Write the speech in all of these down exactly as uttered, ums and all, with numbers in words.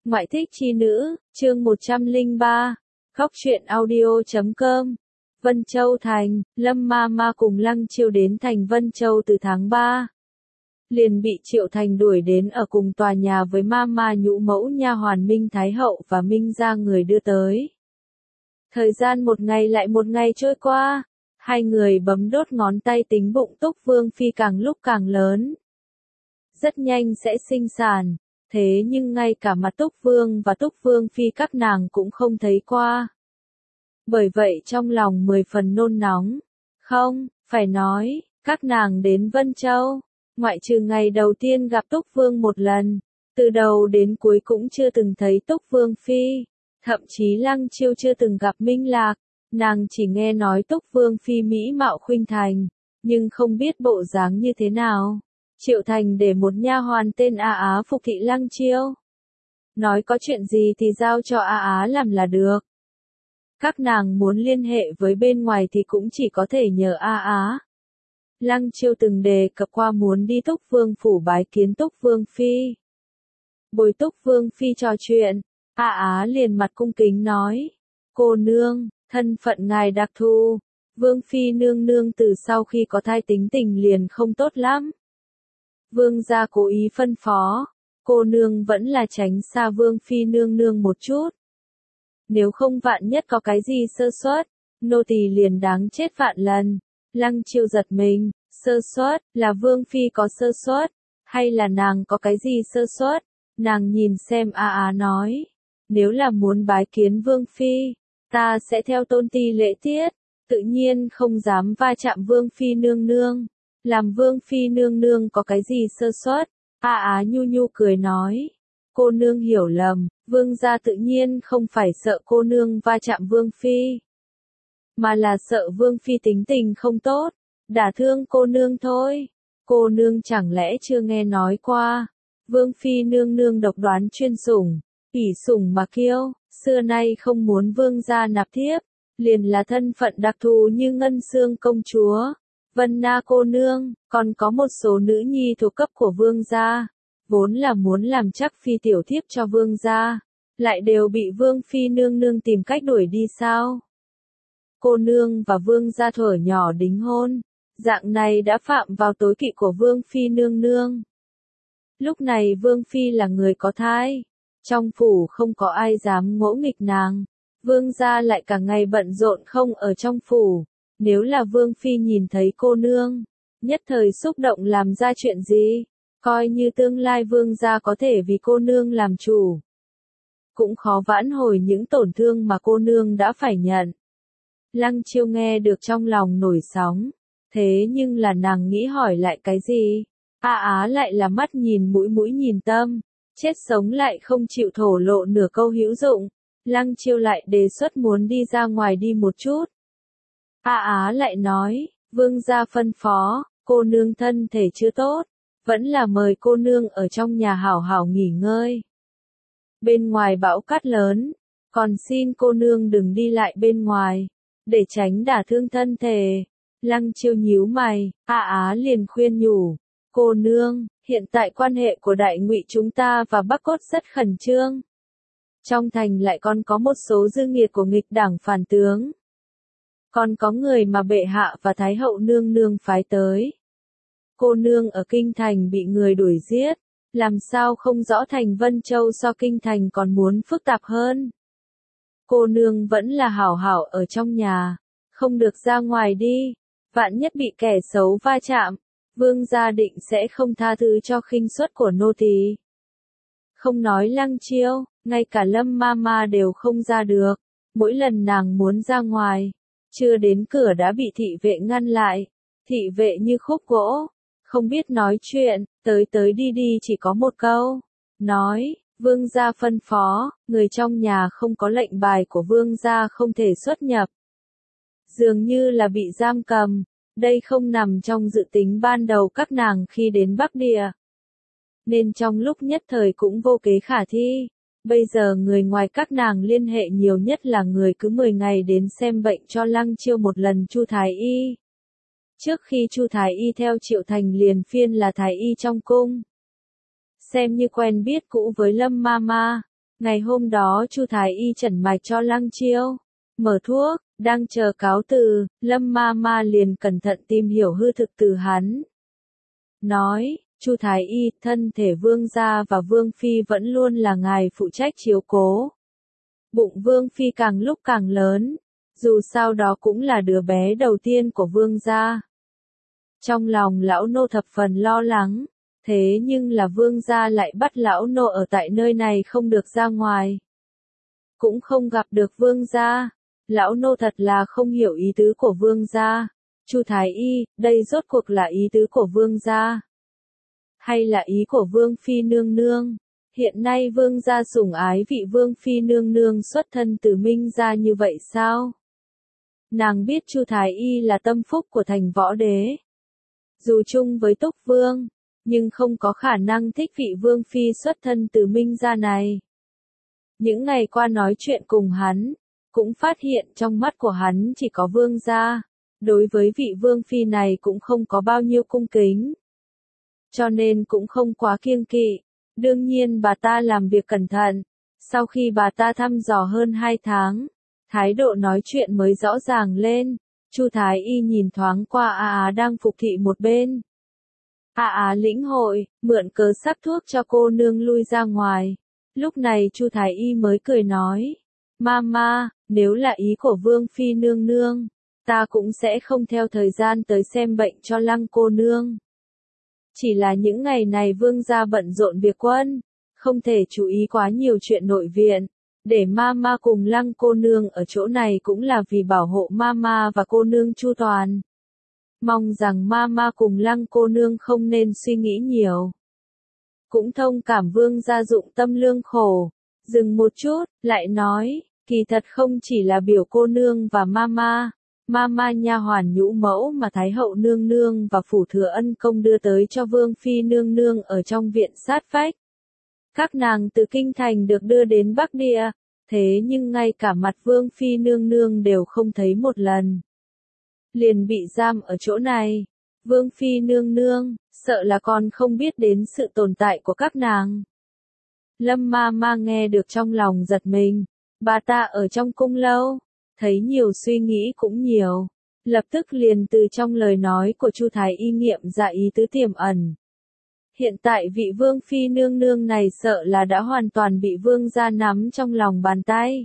Ngoại thích chi nữ, chương một trăm lẻ ba, Góc truyện audio chấm com. Vân Châu Thành, Lâm Ma Ma cùng Lăng Chiêu đến thành Vân Châu từ tháng ba. Liền bị Triệu Thành đuổi đến ở cùng tòa nhà với Ma Ma nhũ mẫu nha hoàn Minh Thái Hậu và Minh gia người đưa tới. Thời gian một ngày lại một ngày trôi qua, hai người bấm đốt ngón tay tính bụng Túc Vương Phi càng lúc càng lớn. Rất nhanh sẽ sinh sản. Thế nhưng ngay cả mặt Túc Vương và Túc Vương Phi các nàng cũng không thấy qua. Bởi vậy trong lòng mười phần nôn nóng. Không, phải nói, các nàng đến Vân Châu, ngoại trừ ngày đầu tiên gặp Túc Vương một lần, từ đầu đến cuối cũng chưa từng thấy Túc Vương Phi, thậm chí Lăng Chiêu chưa từng gặp Minh Lạc, nàng chỉ nghe nói Túc Vương Phi mỹ mạo khuynh thành, nhưng không biết bộ dáng như thế nào. Triệu Thành để một nha hoàn tên A Á phục thị Lăng Chiêu. Nói có chuyện gì thì giao cho A Á làm là được. Các nàng muốn liên hệ với bên ngoài thì cũng chỉ có thể nhờ A Á. Lăng Chiêu từng đề cập qua muốn đi Túc Vương phủ bái kiến Túc Vương Phi. Bồi Túc Vương Phi trò chuyện, A Á liền mặt cung kính nói. Cô nương, thân phận ngài đặc thù. Vương Phi nương nương từ sau khi có thai tính tình liền không tốt lắm. Vương gia cố ý phân phó, cô nương vẫn là tránh xa Vương Phi nương nương một chút. Nếu không vạn nhất có cái gì sơ suất, nô tỳ liền đáng chết vạn lần. Lăng Chiêu giật mình, sơ suất, là Vương Phi có sơ suất, hay là nàng có cái gì sơ suất? Nàng nhìn xem A Á nói, nếu là muốn bái kiến Vương Phi, ta sẽ theo tôn ti lễ tiết, tự nhiên không dám va chạm Vương Phi nương nương. Làm Vương Phi nương nương có cái gì sơ suất? A Á nhu nhu cười nói. Cô nương hiểu lầm, Vương gia tự nhiên không phải sợ cô nương va chạm Vương Phi, mà là sợ Vương Phi tính tình không tốt, đả thương cô nương thôi. Cô nương chẳng lẽ chưa nghe nói qua, Vương Phi nương nương độc đoán chuyên sủng, ỷ sủng mà kiêu, xưa nay không muốn Vương gia nạp thiếp, liền là thân phận đặc thù như Ngân Xương công chúa. Vân Na cô nương, còn có một số nữ nhi thuộc cấp của Vương gia, vốn là muốn làm chắc phi tiểu thiếp cho Vương gia, lại đều bị Vương Phi nương nương tìm cách đuổi đi sao? Cô nương và Vương gia thuở nhỏ đính hôn, dạng này đã phạm vào tối kỵ của Vương Phi nương nương. Lúc này Vương Phi là người có thai, trong phủ không có ai dám ngỗ nghịch nàng, Vương gia lại cả ngày bận rộn không ở trong phủ. Nếu là Vương Phi nhìn thấy cô nương, nhất thời xúc động làm ra chuyện gì, coi như tương lai Vương gia có thể vì cô nương làm chủ, cũng khó vãn hồi những tổn thương mà cô nương đã phải nhận. Lăng Chiêu nghe được trong lòng nổi sóng, thế nhưng là nàng nghĩ hỏi lại cái gì? A Á lại là mắt nhìn mũi mũi nhìn tâm, chết sống lại không chịu thổ lộ nửa câu hữu dụng. Lăng Chiêu lại đề xuất muốn đi ra ngoài đi một chút. A Á lại nói, Vương gia phân phó, cô nương thân thể chưa tốt, vẫn là mời cô nương ở trong nhà hảo hảo nghỉ ngơi. Bên ngoài bão cát lớn, còn xin cô nương đừng đi lại bên ngoài, để tránh đả thương thân thể. Lăng Chiêu nhíu mày, A Á liền khuyên nhủ, cô nương, hiện tại quan hệ của Đại Ngụy chúng ta và Bắc Cốt rất khẩn trương. Trong thành lại còn có một số dư nghiệt của nghịch đảng phản tướng. Còn có người mà bệ hạ và Thái hậu nương nương phái tới. Cô nương ở kinh thành bị người đuổi giết, làm sao không rõ thành Vân Châu so kinh thành còn muốn phức tạp hơn. Cô nương vẫn là hảo hảo ở trong nhà, không được ra ngoài đi, vạn nhất bị kẻ xấu va chạm, Vương gia định sẽ không tha thứ cho khinh suất của nô tỳ. Không nói Lăng Chiêu, ngay cả Lâm Ma Ma đều không ra được, mỗi lần nàng muốn ra ngoài, chưa đến cửa đã bị thị vệ ngăn lại, thị vệ như khúc gỗ, không biết nói chuyện, tới tới đi đi chỉ có một câu, nói, Vương gia phân phó, người trong nhà không có lệnh bài của Vương gia không thể xuất nhập. Dường như là bị giam cầm, đây không nằm trong dự tính ban đầu các nàng khi đến Bắc Địa. Nên trong lúc nhất thời cũng vô kế khả thi. Bây giờ người ngoài các nàng liên hệ nhiều nhất là người cứ mười ngày đến xem bệnh cho Lăng Chiêu một lần Chu Thái Y. Trước khi Chu Thái Y theo Triệu Thành liền phiên là Thái Y trong cung. Xem như quen biết cũ với Lâm Ma Ma, Ngày hôm đó Chu Thái Y chẩn mạch cho Lăng Chiêu, mở thuốc, đang chờ cáo từ, Lâm ma ma liền cẩn thận tìm hiểu hư thực từ hắn. Nói, Chu Thái Y, thân thể vương gia và vương phi vẫn luôn là ngài phụ trách chiếu cố. Bụng vương phi càng lúc càng lớn, dù sao đó cũng là đứa bé đầu tiên của vương gia. Trong lòng lão nô thập phần lo lắng, thế nhưng là vương gia lại bắt lão nô ở tại nơi này không được ra ngoài. Cũng không gặp được vương gia, lão nô thật là không hiểu ý tứ của vương gia. Chu Thái Y, đây rốt cuộc là ý tứ của vương gia? Hay là ý của vương phi nương nương? Hiện nay vương gia sủng ái vị vương phi nương nương xuất thân từ Minh gia như vậy sao? Nàng biết Chu Thái Y là tâm phúc của thành võ đế. Dù chung với Túc Vương, nhưng không có khả năng thích vị vương phi xuất thân từ Minh gia này. Những ngày qua nói chuyện cùng hắn, cũng phát hiện trong mắt của hắn chỉ có vương gia, đối với vị vương phi này cũng không có bao nhiêu cung kính. Cho nên cũng không quá kiêng kỵ, đương nhiên bà ta làm việc cẩn thận, sau khi bà ta thăm dò hơn hai tháng, thái độ nói chuyện mới rõ ràng lên. Chu Thái Y nhìn thoáng qua A Á đang phục thị một bên. A Á lĩnh hội, mượn cớ sắc thuốc cho cô nương lui ra ngoài. Lúc này Chu Thái Y mới cười nói, Mama, nếu là ý của vương phi nương nương, ta cũng sẽ không theo thời gian tới xem bệnh cho Lăng cô nương. Chỉ là những ngày này vương gia bận rộn việc quân, không thể chú ý quá nhiều chuyện nội viện. Để Mama cùng Lăng cô nương ở chỗ này cũng là vì bảo hộ Mama và cô nương chu toàn. Mong rằng Mama cùng Lăng cô nương không nên suy nghĩ nhiều. Cũng thông cảm vương gia dụng tâm lương khổ. Dừng một chút, lại nói, kỳ thật không chỉ là biểu cô nương và Mama. Mama nha hoàn nhũ mẫu mà Thái hậu nương nương và phủ thừa ân công đưa tới cho vương phi nương nương ở trong viện sát vách. Các nàng từ kinh thành được đưa đến Bắc Địa, thế nhưng ngay cả mặt vương phi nương nương đều không thấy một lần. Liền bị giam ở chỗ này. Vương phi nương nương, sợ là còn không biết đến sự tồn tại của các nàng. Lâm ma ma nghe được trong lòng giật mình. Bà ta ở trong cung lâu, thấy nhiều suy nghĩ cũng nhiều. Lập tức liền từ trong lời nói của Chu Thái Y nghiệm ra ý tứ tiềm ẩn. Hiện tại vị vương phi nương nương này sợ là đã hoàn toàn bị vương gia nắm trong lòng bàn tay.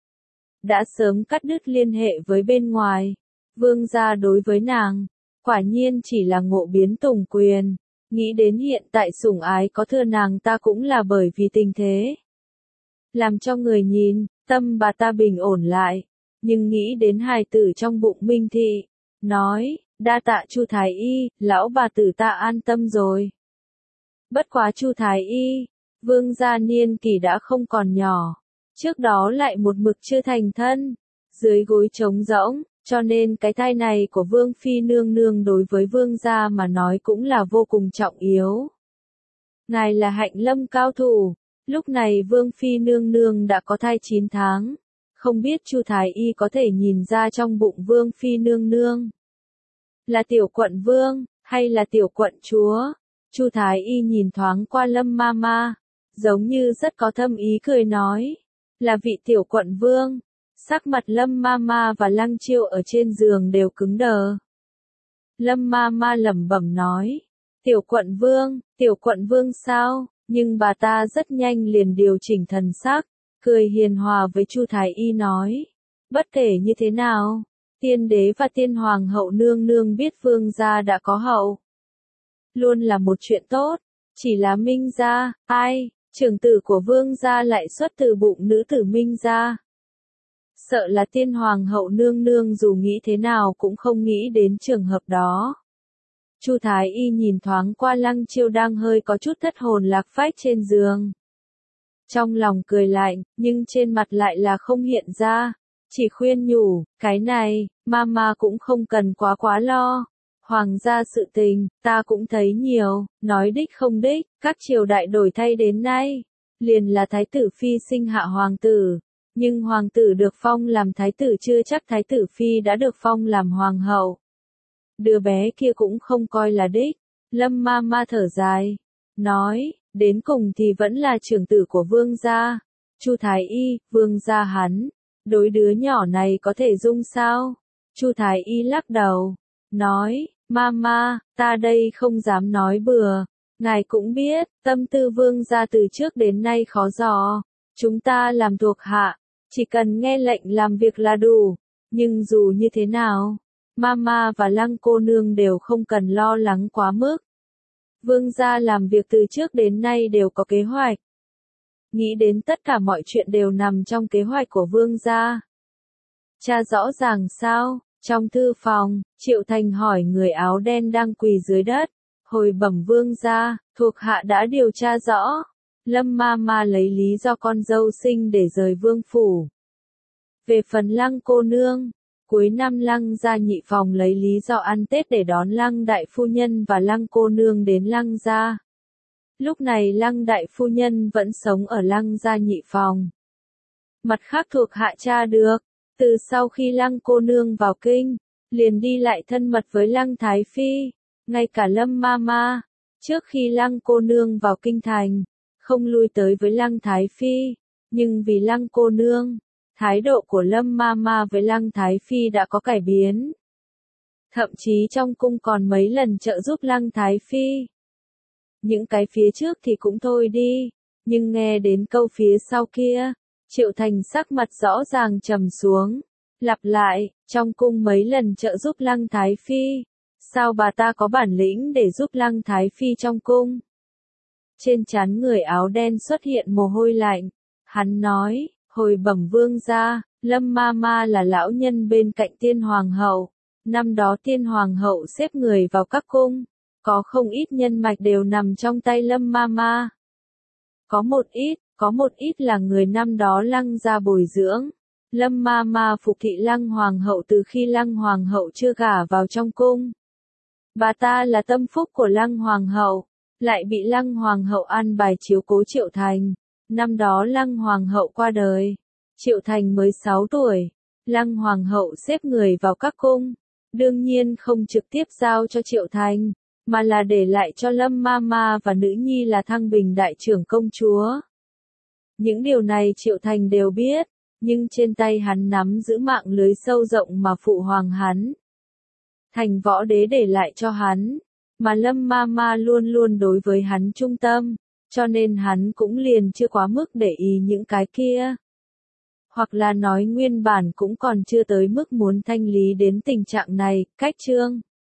Đã sớm cắt đứt liên hệ với bên ngoài. Vương gia đối với nàng, quả nhiên chỉ là ngộ biến tùng quyền. Nghĩ đến hiện tại sủng ái có thừa nàng ta cũng là bởi vì tình thế. Làm cho người nhìn, tâm bà ta bình ổn lại. Nhưng nghĩ đến hài tử trong bụng Minh Thị, nói, đa tạ Chu Thái Y, lão bà tử ta an tâm rồi. Bất quá Chu Thái Y, vương gia niên kỷ đã không còn nhỏ, trước đó lại một mực chưa thành thân, dưới gối trống rỗng, cho nên cái thai này của vương phi nương nương đối với vương gia mà nói cũng là vô cùng trọng yếu. Ngài là hạnh lâm cao thủ, lúc này vương phi nương nương đã có thai chín tháng, không biết Chu Thái Y có thể nhìn ra trong bụng vương phi nương nương là tiểu quận vương, hay là tiểu quận chúa. Chu Thái Y nhìn thoáng qua Lâm ma ma, giống như rất có thâm ý cười nói, là vị tiểu quận vương. Sắc mặt Lâm ma ma và Lăng Chiêu ở trên giường đều cứng đờ. Lâm ma ma lẩm bẩm nói, tiểu quận vương, tiểu quận vương sao? Nhưng bà ta rất nhanh liền điều chỉnh thần sắc, cười hiền hòa với Chu Thái Y nói, bất kể như thế nào, tiên đế và tiên hoàng hậu nương nương biết vương gia đã có hậu. Luôn là một chuyện tốt, chỉ là Minh gia, ai, trưởng tử của vương gia lại xuất từ bụng nữ tử Minh gia. Sợ là tiên hoàng hậu nương nương dù nghĩ thế nào cũng không nghĩ đến trường hợp đó. Chu Thái Y nhìn thoáng qua Lăng Chiêu đang hơi có chút thất hồn lạc phách trên giường. Trong lòng cười lạnh, nhưng trên mặt lại là không hiện ra, chỉ khuyên nhủ, cái này, mama cũng không cần quá quá lo. Hoàng gia sự tình, ta cũng thấy nhiều, nói đích không đích, các triều đại đổi thay đến nay, liền là thái tử phi sinh hạ hoàng tử, nhưng hoàng tử được phong làm thái tử chưa chắc thái tử phi đã được phong làm hoàng hậu. Đứa bé kia cũng không coi là đích. Lâm ma ma thở dài, nói, đến cùng thì vẫn là trưởng tử của vương gia, Chu Thái Y, vương gia hắn, đối đứa nhỏ này có thể dung sao? Chu Thái Y lắc đầu, nói, Mama, ta đây không dám nói bừa, ngài cũng biết, tâm tư vương gia từ trước đến nay khó dò, chúng ta làm thuộc hạ, chỉ cần nghe lệnh làm việc là đủ, nhưng dù như thế nào, Mama và Lăng cô nương đều không cần lo lắng quá mức. Vương gia làm việc từ trước đến nay đều có kế hoạch. Nghĩ đến tất cả mọi chuyện đều nằm trong kế hoạch của vương gia. Cha rõ ràng sao? Trong thư phòng, Triệu Thành hỏi người áo đen đang quỳ dưới đất. Hồi bẩm vương gia, thuộc hạ đã điều tra rõ. Lâm ma ma lấy lý do con dâu sinh để rời vương phủ. Về phần Lăng cô nương, cuối năm Lăng gia nhị phòng lấy lý do ăn Tết để đón Lăng đại phu nhân và Lăng cô nương đến Lăng gia. Lúc này Lăng đại phu nhân vẫn sống ở Lăng gia nhị phòng. Mặt khác thuộc hạ tra được, từ sau khi Lăng cô nương vào kinh, liền đi lại thân mật với Lăng thái phi, ngay cả Lâm ma ma, trước khi Lăng cô nương vào kinh thành, không lui tới với Lăng thái phi, nhưng vì Lăng cô nương, thái độ của Lâm ma ma với Lăng thái phi đã có cải biến. Thậm chí trong cung còn mấy lần trợ giúp Lăng thái phi. Những cái phía trước thì cũng thôi đi, nhưng nghe đến câu phía sau kia, Triệu Thành sắc mặt rõ ràng trầm xuống, lặp lại, trong cung mấy lần trợ giúp Lăng thái phi, sao bà ta có bản lĩnh để giúp Lăng thái phi trong cung? Trên trán người áo đen xuất hiện mồ hôi lạnh, hắn nói, hồi bẩm vương gia, Lâm ma ma là lão nhân bên cạnh Tiên hoàng hậu, năm đó Tiên hoàng hậu xếp người vào các cung. Có không ít nhân mạch đều nằm trong tay Lâm ma ma. Có một ít, có một ít là người năm đó Lăng gia bồi dưỡng. Lâm ma ma phục thị Lăng hoàng hậu từ khi Lăng hoàng hậu chưa gả vào trong cung. Bà ta là tâm phúc của Lăng hoàng hậu, lại bị Lăng hoàng hậu an bài chiếu cố Triệu Thành. Năm đó Lăng hoàng hậu qua đời, Triệu Thành mới sáu tuổi. Lăng hoàng hậu xếp người vào các cung, đương nhiên không trực tiếp giao cho Triệu Thành, mà là để lại cho Lâm ma ma và nữ nhi là Thăng Bình đại trưởng công chúa. Những điều này Triệu Thành đều biết, nhưng trên tay hắn nắm giữ mạng lưới sâu rộng mà phụ hoàng hắn, Thành võ đế để lại cho hắn, mà Lâm ma ma luôn luôn đối với hắn trung tâm, cho nên hắn cũng liền chưa quá mức để ý những cái kia. Hoặc là nói nguyên bản cũng còn chưa tới mức muốn thanh lý đến tình trạng này, cách chương.